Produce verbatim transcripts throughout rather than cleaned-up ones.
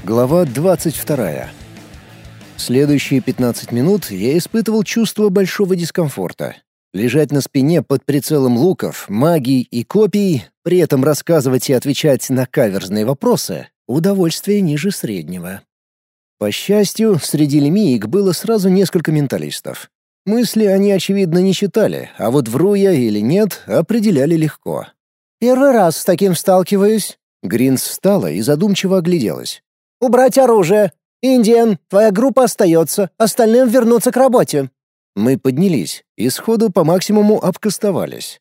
Глава двадцать вторая. Следующие пятнадцать минут я испытывал чувство большого дискомфорта. Лежать на спине под прицелом луков, магий и копий, при этом рассказывать и отвечать на каверзные вопросы — удовольствие ниже среднего. По счастью, среди лемиек было сразу несколько менталистов. Мысли они, очевидно, не читали, а вот вру я или нет, определяли легко. «Первый раз с таким сталкиваюсь». Гринс встала и задумчиво огляделась. «Убрать оружие! Индиан, твоя группа остается, остальным вернуться к работе». Мы поднялись и сходу по максимуму обкастовались.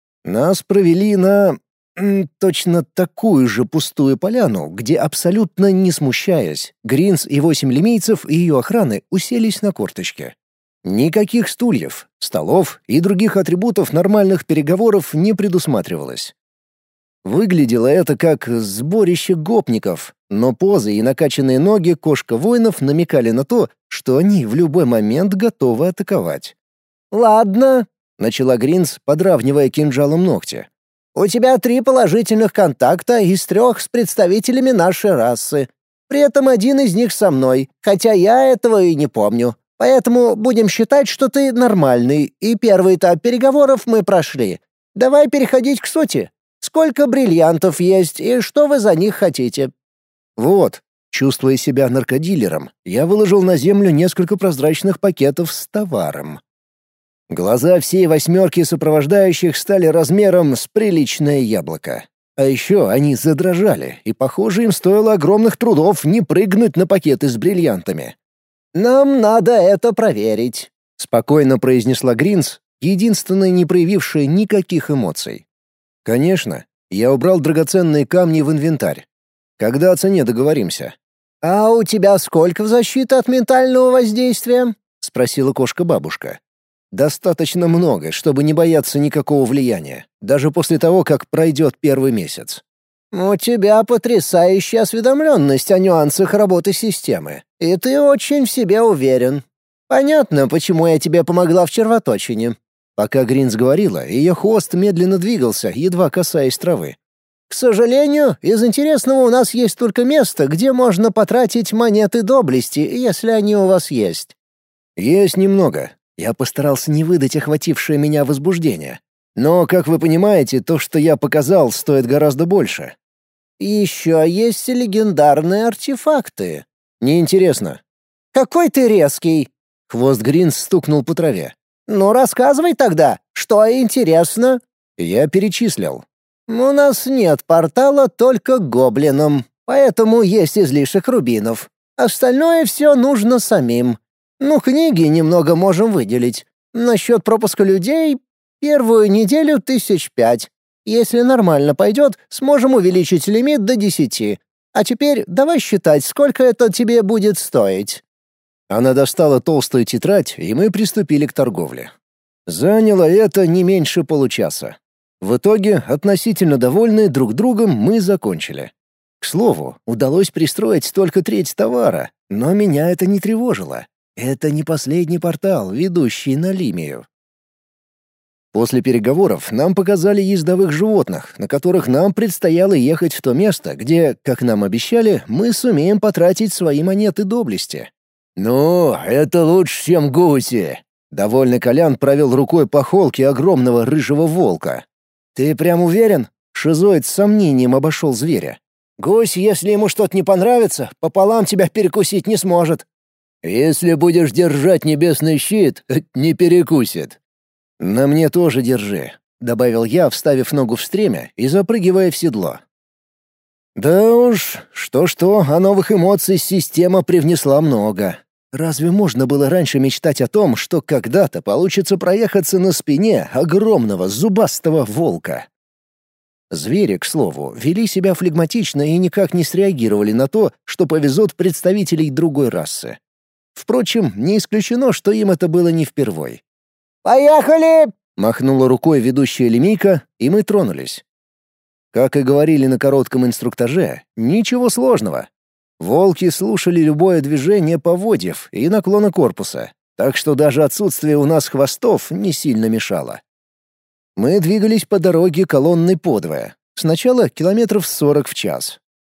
Нас провели на... м, точно такую же пустую поляну, где, абсолютно не смущаясь, Гринс и восемь лемейцев и ее охраны уселись на корточке. Никаких стульев, столов и других атрибутов нормальных переговоров не предусматривалось. Выглядело это как сборище гопников, но позы и накачанные ноги кошка-воинов намекали на то, что они в любой момент готовы атаковать. «Ладно», — начала Гринс, подравнивая кинжалом ногти. «у тебя три положительных контакта из трех с представителями нашей расы. При этом один из них со мной, хотя я этого и не помню. Поэтому будем считать, что ты нормальный, и первый этап переговоров мы прошли. Давай переходить к сути. Сколько бриллиантов есть и что вы за них хотите?» Вот, чувствуя себя наркодилером, я выложил на землю несколько прозрачных пакетов с товаром. Глаза всей восьмерки сопровождающих стали размером с приличное яблоко. А еще они задрожали, и, похоже, им стоило огромных трудов не прыгнуть на пакеты с бриллиантами. «Нам надо это проверить», — спокойно произнесла Гринс, единственная, не проявившая никаких эмоций. «Конечно, я убрал драгоценные камни в инвентарь. Когда о цене договоримся?» «А у тебя сколько в защите от ментального воздействия?» — спросила кошка-бабушка. «Достаточно много, чтобы не бояться никакого влияния, даже после того, как пройдет первый месяц». «У тебя потрясающая осведомленность о нюансах работы системы, и ты очень в себе уверен. Понятно, почему я тебе помогла в червоточине». Пока Гринс говорила, ее хвост медленно двигался, едва касаясь травы. «К сожалению, из интересного у нас есть только место, где можно потратить монеты доблести, если они у вас есть». «Есть немного. Я постарался не выдать охватившее меня возбуждение. Но, как вы понимаете, то, что я показал, стоит гораздо больше». И еще есть легендарные артефакты. Неинтересно. Какой ты резкий. Хвост Гринс стукнул по траве. Ну, рассказывай тогда, что интересно. Я перечислил. У нас нет портала только к гоблинам, поэтому есть излишек рубинов. Остальное все нужно самим. Ну, книги немного можем выделить. Насчет пропуска людей — первую неделю тысяч пять. Если нормально пойдет, сможем увеличить лимит до десяти. А теперь давай считать, сколько это тебе будет стоить». Она достала толстую тетрадь, и мы приступили к торговле. Заняло это не меньше получаса. В итоге, относительно довольные друг другом, мы закончили. К слову, удалось пристроить только треть товара, но меня это не тревожило. Это не последний портал, ведущий на Лимию. После переговоров нам показали ездовых животных, на которых нам предстояло ехать в то место, где, как нам обещали, мы сумеем потратить свои монеты доблести. «Ну, это лучше, чем гуси!» Довольный Колян провел рукой по холке огромного рыжего волка. «Ты прям уверен?» Шизоид с сомнением обошел зверя. «Гусь, если ему что-то не понравится, пополам тебя перекусить не сможет». «Если будешь держать небесный щит, не перекусит». «На мне тоже держи», — добавил я, вставив ногу в стремя и запрыгивая в седло. Да уж, что-что, а новых эмоций система привнесла много. Разве можно было раньше мечтать о том, что когда-то получится проехаться на спине огромного зубастого волка? Звери, к слову, вели себя флегматично и никак не среагировали на то, что повезут представителей другой расы. Впрочем, не исключено, что им это было не впервой. «Поехали!» — махнула рукой ведущая лемейка, и мы тронулись. Как и говорили на коротком инструктаже, ничего сложного. Волки слушали любое движение поводьев и наклона корпуса, так что даже отсутствие у нас хвостов не сильно мешало. Мы двигались по дороге колонной подвое. Сначала километров сорок в час.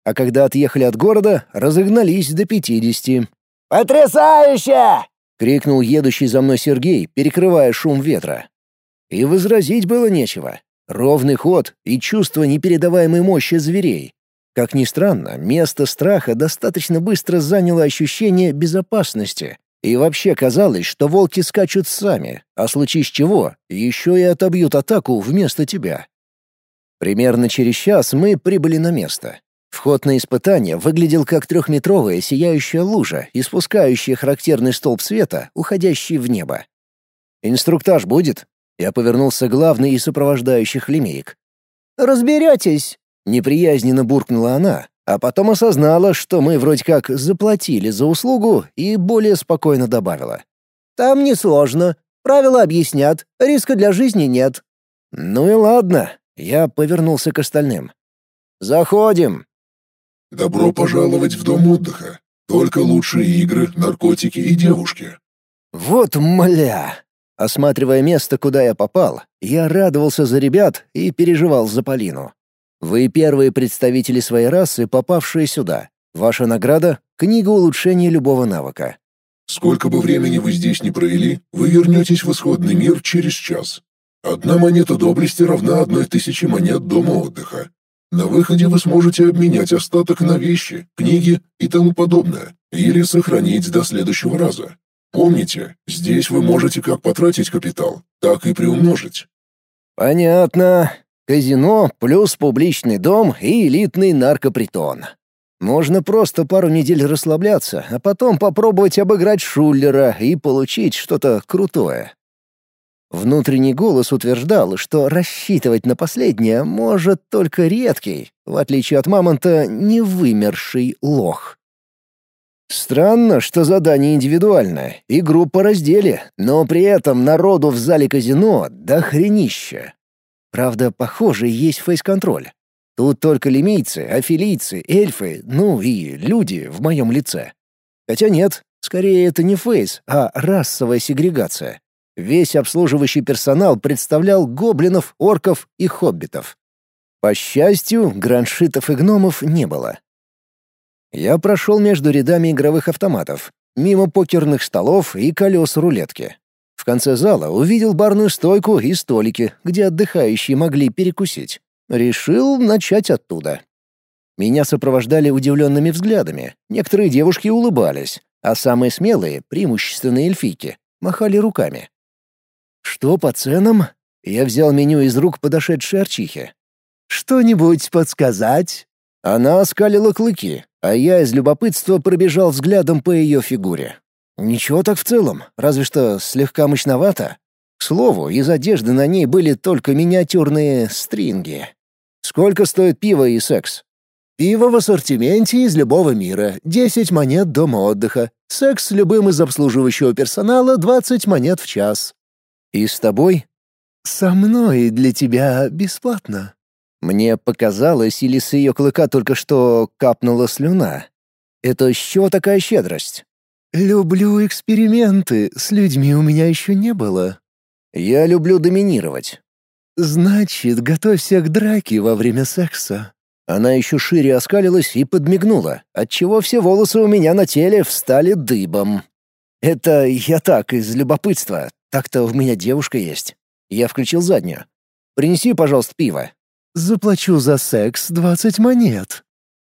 а когда отъехали от города, разогнались до пятидесяти. «Потрясающе!» — крикнул едущий за мной Сергей, перекрывая шум ветра. И возразить было нечего. Ровный ход и чувство непередаваемой мощи зверей. Как ни странно, место страха достаточно быстро заняло ощущение безопасности. И вообще казалось, что волки скачут сами, а случись чего, еще и отобьют атаку вместо тебя. Примерно через час мы прибыли на место. Вход на испытание выглядел как трехметровая сияющая лужа, испускающая характерный столб света, уходящий в небо. «Инструктаж будет?» Я повернулся к главной из сопровождающих лимеек. «Разберетесь!» — неприязненно буркнула она, а потом осознала, что мы вроде как заплатили за услугу, и более спокойно добавила. «Там несложно. Правила объяснят. Риска для жизни нет». «Ну и ладно». Я повернулся к остальным. «Заходим!» «Добро пожаловать в дом отдыха. Только лучшие игры, наркотики и девушки». «Вот мля!» Осматривая место, куда я попал, я радовался за ребят и переживал за Полину. Вы первые представители своей расы, попавшие сюда. Ваша награда — книга улучшения любого навыка. Сколько бы времени вы здесь не провели, вы вернетесь в исходный мир через час. Одна монета доблести равна одной тысяче монет дома отдыха. На выходе вы сможете обменять остаток на вещи, книги и тому подобное, или сохранить до следующего раза. Помните, здесь вы можете как потратить капитал, так и приумножить». «Понятно. Казино плюс публичный дом и элитный наркопритон. Можно просто пару недель расслабляться, а потом попробовать обыграть шулера и получить что-то крутое». Внутренний голос утверждал, что рассчитывать на последнее может только редкий, в отличие от мамонта, не вымерший лох. Странно, что задание индивидуальное, и группа раздели, но при этом народу в зале казино дохренища. Правда, похоже, есть фейс-контроль. Тут только лимейцы, афилийцы, эльфы, ну и люди в моем лице. Хотя нет, скорее это не фейс, а расовая сегрегация. Весь обслуживающий персонал представлял гоблинов, орков и хоббитов. По счастью, граншитов и гномов не было. Я прошел между рядами игровых автоматов, мимо покерных столов и колес рулетки. В конце зала увидел барную стойку и столики, где отдыхающие могли перекусить. Решил начать оттуда. Меня сопровождали удивленными взглядами, некоторые девушки улыбались, а самые смелые, преимущественно эльфийки, махали руками. «Что по ценам?» Я взял меню из рук подошедшей арчихи. «Что-нибудь подсказать?» Она оскалила клыки, а я из любопытства пробежал взглядом по ее фигуре. Ничего так в целом, разве что слегка мощновато. К слову, из одежды на ней были только миниатюрные стринги. Сколько стоит пиво и секс? Пиво в ассортименте из любого мира, десять монет дома отдыха. Секс с любым из обслуживающего персонала, двадцать монет в час. И с тобой? Со мной для тебя бесплатно. Мне показалось, или с ее клыка только что капнула слюна. Это с чего такая щедрость? Люблю эксперименты, с людьми у меня еще не было. Я люблю доминировать. Значит, готовься к драке во время секса. Она еще шире оскалилась и подмигнула, отчего все волосы у меня на теле встали дыбом. Это я так, из любопытства. Так-то у меня девушка есть. Я включил заднюю. Принеси, пожалуйста, пиво. Заплачу за секс двадцать монет.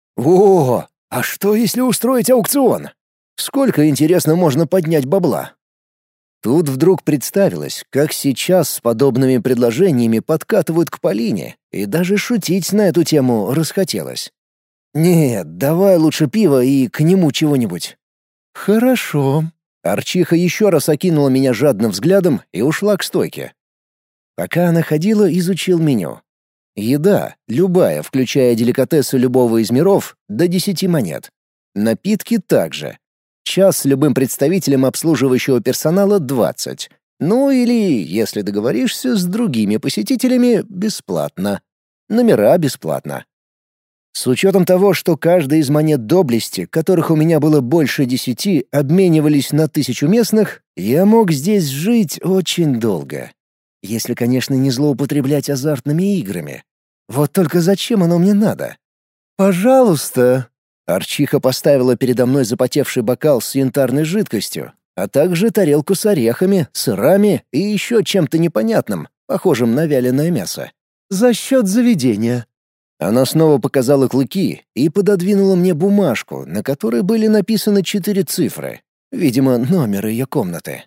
О, а что если устроить аукцион? Сколько, интересно, можно поднять бабла? Тут вдруг представилось, как сейчас с подобными предложениями подкатывают к Полине, и даже шутить на эту тему расхотелось. Нет, давай лучше пиво и к нему чего-нибудь. Хорошо. Арчиха еще раз окинула меня жадным взглядом и ушла к стойке. Пока она ходила, изучил меню. Еда, любая, включая деликатесы любого из миров, до десяти монет. Напитки также. Час с любым представителем обслуживающего персонала — двадцать. Ну или, если договоришься с другими посетителями, бесплатно. Номера бесплатно. С учетом того, что каждая из монет доблести, которых у меня было больше десяти, обменивались на тысячу местных, я мог здесь жить очень долго. Если, конечно, не злоупотреблять азартными играми. Вот только зачем оно мне надо? «Пожалуйста». Арчиха поставила передо мной запотевший бокал с янтарной жидкостью, а также тарелку с орехами, сырами и еще чем-то непонятным, похожим на вяленое мясо. «За счет заведения». Она снова показала клыки и пододвинула мне бумажку, на которой были написаны четыре цифры. Видимо, номер ее комнаты.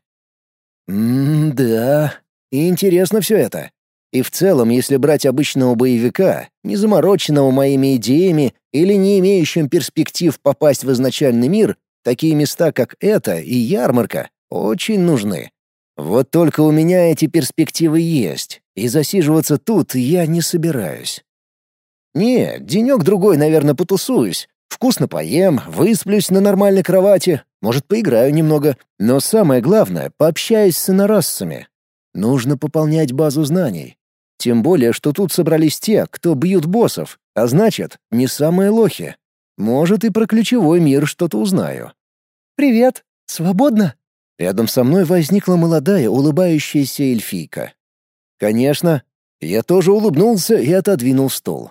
М-да, интересно все это. И в целом, если брать обычного боевика, не замороченного моими идеями или не имеющим перспектив попасть в изначальный мир, такие места, как это и ярмарка, очень нужны. Вот только у меня эти перспективы есть, и засиживаться тут я не собираюсь. Не, денек-другой, наверное, потусуюсь. Вкусно поем, высплюсь на нормальной кровати, может, поиграю немного. Но самое главное — пообщаюсь с инорасцами. Нужно пополнять базу знаний. Тем более, что тут собрались те, кто бьют боссов, а значит, не самые лохи. Может, и про ключевой мир что-то узнаю. «Привет! Свободно?» Рядом со мной возникла молодая улыбающаяся эльфийка. «Конечно». Я тоже улыбнулся и отодвинул стул.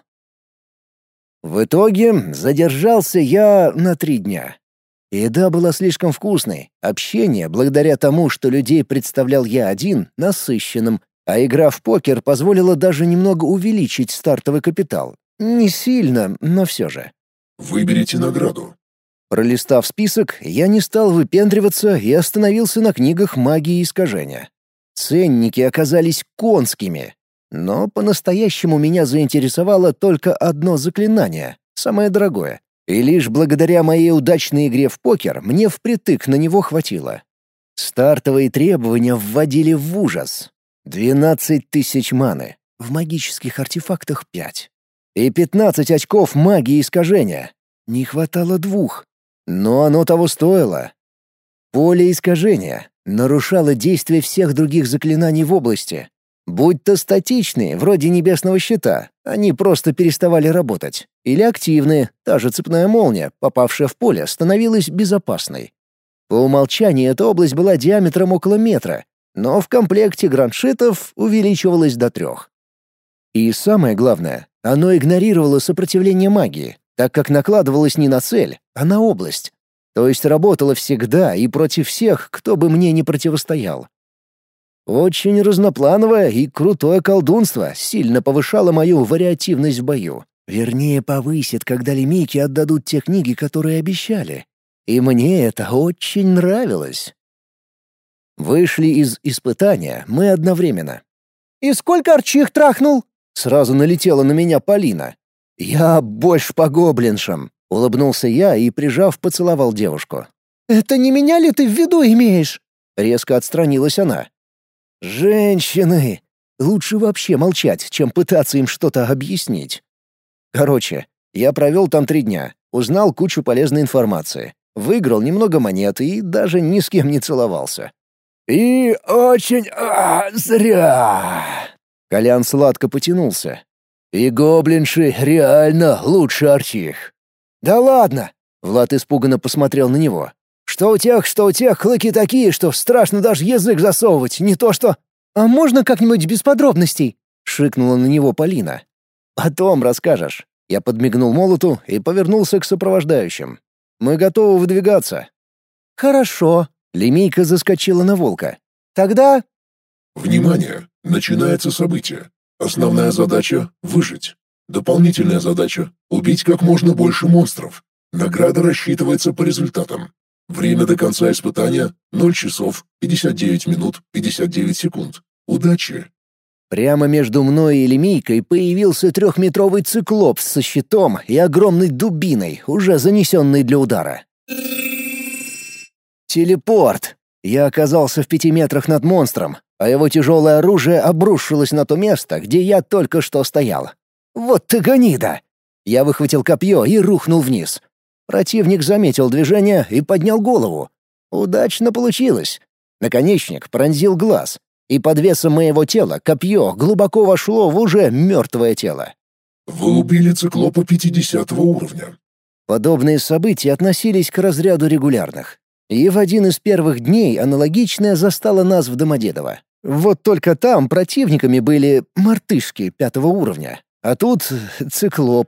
В итоге задержался я на три дня. Еда была слишком вкусной, общение, благодаря тому, что людей представлял я один, насыщенным, а игра в покер позволила даже немного увеличить стартовый капитал. Не сильно, но все же. Выберите награду. Пролистав список, я не стал выпендриваться и остановился на книгах магии искажения. Ценники оказались конскими. Но по-настоящему меня заинтересовало только одно заклинание, самое дорогое. И лишь благодаря моей удачной игре в покер мне впритык на него хватило. Стартовые требования вводили в ужас. двенадцать тысяч маны, в магических артефактах пять. И пятнадцать очков магии искажения. Не хватало двух. Но оно того стоило. Поле искажения нарушало действие всех других заклинаний в области. Будь то статичные, вроде небесного щита, они просто переставали работать. Или активные, та же цепная молния, попавшая в поле, становилась безопасной. По умолчанию эта область была диаметром около метра, но в комплекте граншитов увеличивалась до трех. И самое главное, оно игнорировало сопротивление магии, так как накладывалось не на цель, а на область. То есть работало всегда и против всех, кто бы мне не противостоял. Очень разноплановое и крутое колдунство сильно повышало мою вариативность в бою. Вернее, повысит, когда лимейки отдадут те книги, которые обещали. И мне это очень нравилось. Вышли из испытания мы одновременно. «И сколько арчих трахнул?» Сразу налетела на меня Полина. «Я больше по гоблиншам», — улыбнулся я и, прижав, поцеловал девушку. «Это не меня ли ты в виду имеешь?» Резко отстранилась она. «Женщины! Лучше вообще молчать, чем пытаться им что-то объяснить». Короче, я провел там три дня, узнал кучу полезной информации, выиграл немного монет и даже ни с кем не целовался. «И очень а, зря!» Колян сладко потянулся. «И гоблинши реально лучше арчих». «Да ладно!» — Влад испуганно посмотрел на него. «Что у тех, что у тех клыки такие, что страшно даже язык засовывать, не то что...» «А можно как-нибудь без подробностей?» — шикнула на него Полина. «Потом расскажешь». Я подмигнул молоту и повернулся к сопровождающим. «Мы готовы выдвигаться». «Хорошо». Лемейка заскочила на волка. «Тогда...» Внимание! Начинается событие. Основная задача — выжить. Дополнительная задача — убить как можно больше монстров. Награда рассчитывается по результатам. Время до конца испытания — ноль часов пятьдесят девять минут пятьдесят девять секунд. Удачи! Прямо между мной и лемейкой появился трехметровый циклоп со щитом и огромной дубиной, уже занесенной для удара. Телепорт! Я оказался в пяти метрах над монстром, а его тяжелое оружие обрушилось на то место, где я только что стоял. Вот ты гнида! Я выхватил копье и рухнул вниз. Противник заметил движение и поднял голову. Удачно получилось. Наконечник пронзил глаз, и под весом моего тела копье глубоко вошло в уже мертвое тело. Вы убили циклопа пятидесятого уровня. Подобные события относились к разряду регулярных. И в один из первых дней аналогичное застало нас в Домодедово. Вот только там противниками были мартышки пятого уровня, а тут циклопы.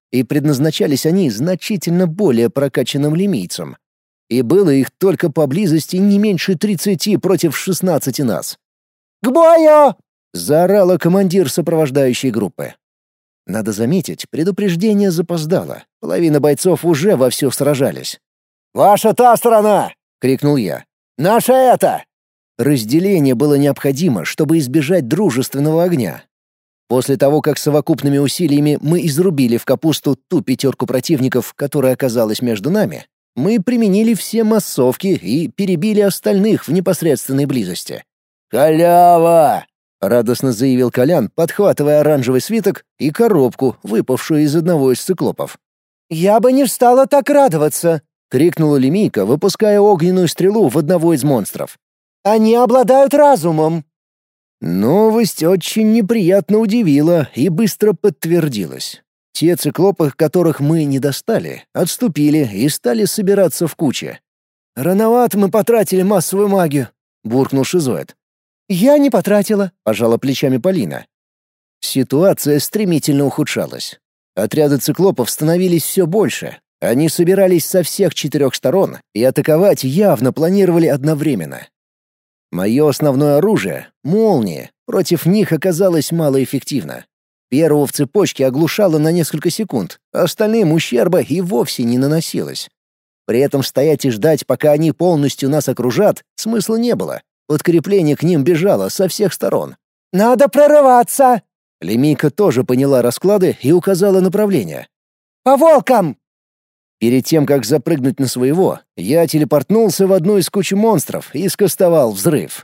и предназначались они значительно более прокачанным лимийцам. И было их только поблизости не меньше тридцати против шестнадцати нас. «К бою!» — заорала командир сопровождающей группы. Надо заметить, предупреждение запоздало. Половина бойцов уже вовсю сражались. «Ваша та сторона!» — крикнул я. «Наша эта!» Разделение было необходимо, чтобы избежать дружественного огня. После того, как совокупными усилиями мы изрубили в капусту ту пятерку противников, которая оказалась между нами, мы применили все массовки и перебили остальных в непосредственной близости. «Халява!» — радостно заявил Колян, подхватывая оранжевый свиток и коробку, выпавшую из одного из циклопов. «Я бы не стала так радоваться!» — крикнула Лемийка, выпуская огненную стрелу в одного из монстров. «Они обладают разумом!» Новость очень неприятно удивила и быстро подтвердилась. Те циклопы, которых мы не достали, отступили и стали собираться в куче. «Рановато мы потратили массовую магию», — буркнул Шизоид. «Я не потратила», — пожала плечами Полина. Ситуация стремительно ухудшалась. Отряды циклопов становились все больше. Они собирались со всех четырех сторон и атаковать явно планировали одновременно. Мое основное оружие — молния — против них оказалось малоэффективно. Первого в цепочке оглушало на несколько секунд, а остальным ущерба и вовсе не наносилось. При этом стоять и ждать, пока они полностью нас окружат, смысла не было. Подкрепление к ним бежало со всех сторон. «Надо прорываться!» Лемийка тоже поняла расклады и указала направление. «По волкам!» Перед тем, как запрыгнуть на своего, я телепортнулся в одну из кучи монстров и скостовал взрыв.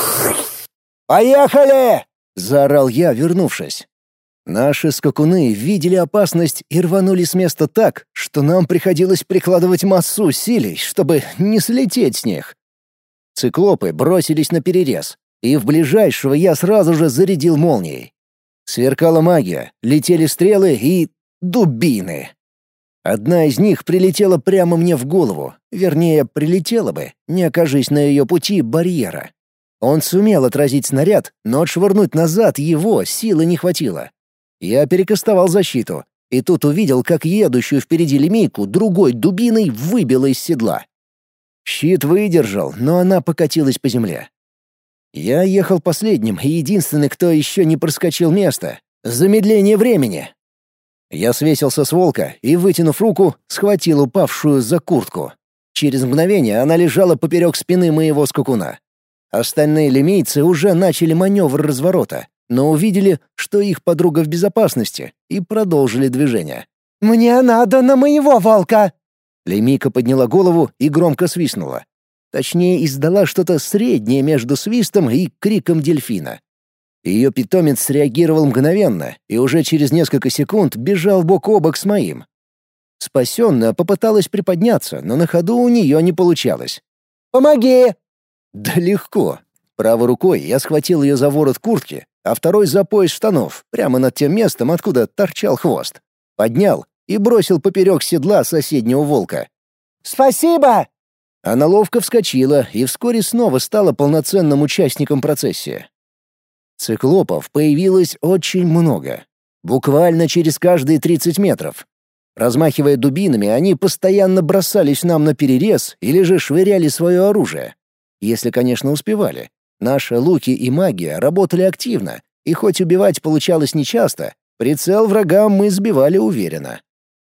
«Поехали!» — заорал я, вернувшись. Наши скакуны видели опасность и рванули с места так, что нам приходилось прикладывать массу усилий, чтобы не слететь с них. Циклопы бросились на перерез, и в ближайшего я сразу же зарядил молнией. Сверкала магия, летели стрелы и... дубины. Одна из них прилетела прямо мне в голову, вернее, прилетела бы, не окажись на ее пути барьера. Он сумел отразить снаряд, но отшвырнуть назад его силы не хватило. Я перекастовал защиту, и тут увидел, как едущую впереди лемейку другой дубиной выбило из седла. Щит выдержал, но она покатилась по земле. Я ехал последним и единственный, кто еще не проскочил место. Замедление времени. Я свесился с волка и, вытянув руку, схватил упавшую за куртку. Через мгновение она лежала поперек спины моего скакуна. Остальные лемийцы уже начали маневр разворота, но увидели, что их подруга в безопасности, и продолжили движение. «Мне надо на моего волка!» Лемийка подняла голову и громко свистнула. Точнее, издала что-то среднее между свистом и криком дельфина. Ее питомец среагировал мгновенно и уже через несколько секунд бежал бок о бок с моим. Спасенная попыталась приподняться, но на ходу у нее не получалось. «Помоги!» Да легко. Правой рукой я схватил ее за ворот куртки, а второй за пояс штанов, прямо над тем местом, откуда торчал хвост. Поднял и бросил поперек седла соседнего волка. «Спасибо!» Она ловко вскочила и вскоре снова стала полноценным участником процессии. Циклопов появилось очень много. Буквально через каждые тридцать метров. Размахивая дубинами, они постоянно бросались нам на перерез или же швыряли свое оружие. Если, конечно, успевали. Наши луки и магия работали активно, и хоть убивать получалось нечасто, прицел врагам мы сбивали уверенно.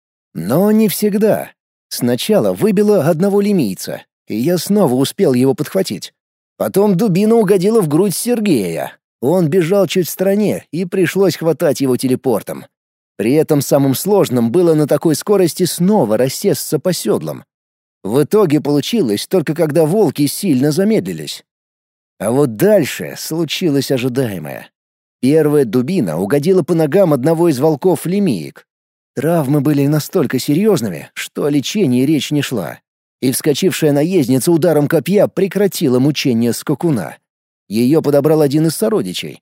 Но не всегда. Сначала выбило одного лемийца, и я снова успел его подхватить. Потом дубина угодила в грудь Сергея. Он бежал чуть в стороне, и пришлось хватать его телепортом. При этом самым сложным было на такой скорости снова рассесться по седлам. В итоге получилось только когда волки сильно замедлились. А вот дальше случилось ожидаемое. Первая дубина угодила по ногам одного из волков-лемиек. Травмы были настолько серьезными, что о лечении речь не шла. И вскочившая наездница ударом копья прекратила мучение скакуна. Ее подобрал один из сородичей.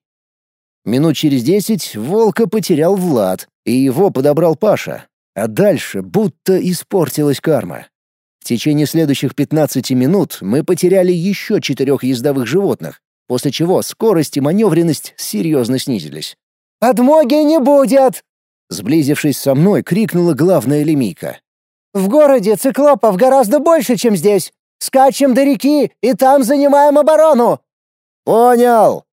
Минут через десять волка потерял Влад, и его подобрал Паша. А дальше будто испортилась карма. В течение следующих пятнадцати минут мы потеряли еще четырех ездовых животных, после чего скорость и маневренность серьезно снизились. «Подмоги не будет!» — Сблизившись со мной, крикнула главная лемийка. «В городе циклопов гораздо больше, чем здесь. Скачем до реки и там занимаем оборону!» «Понял!»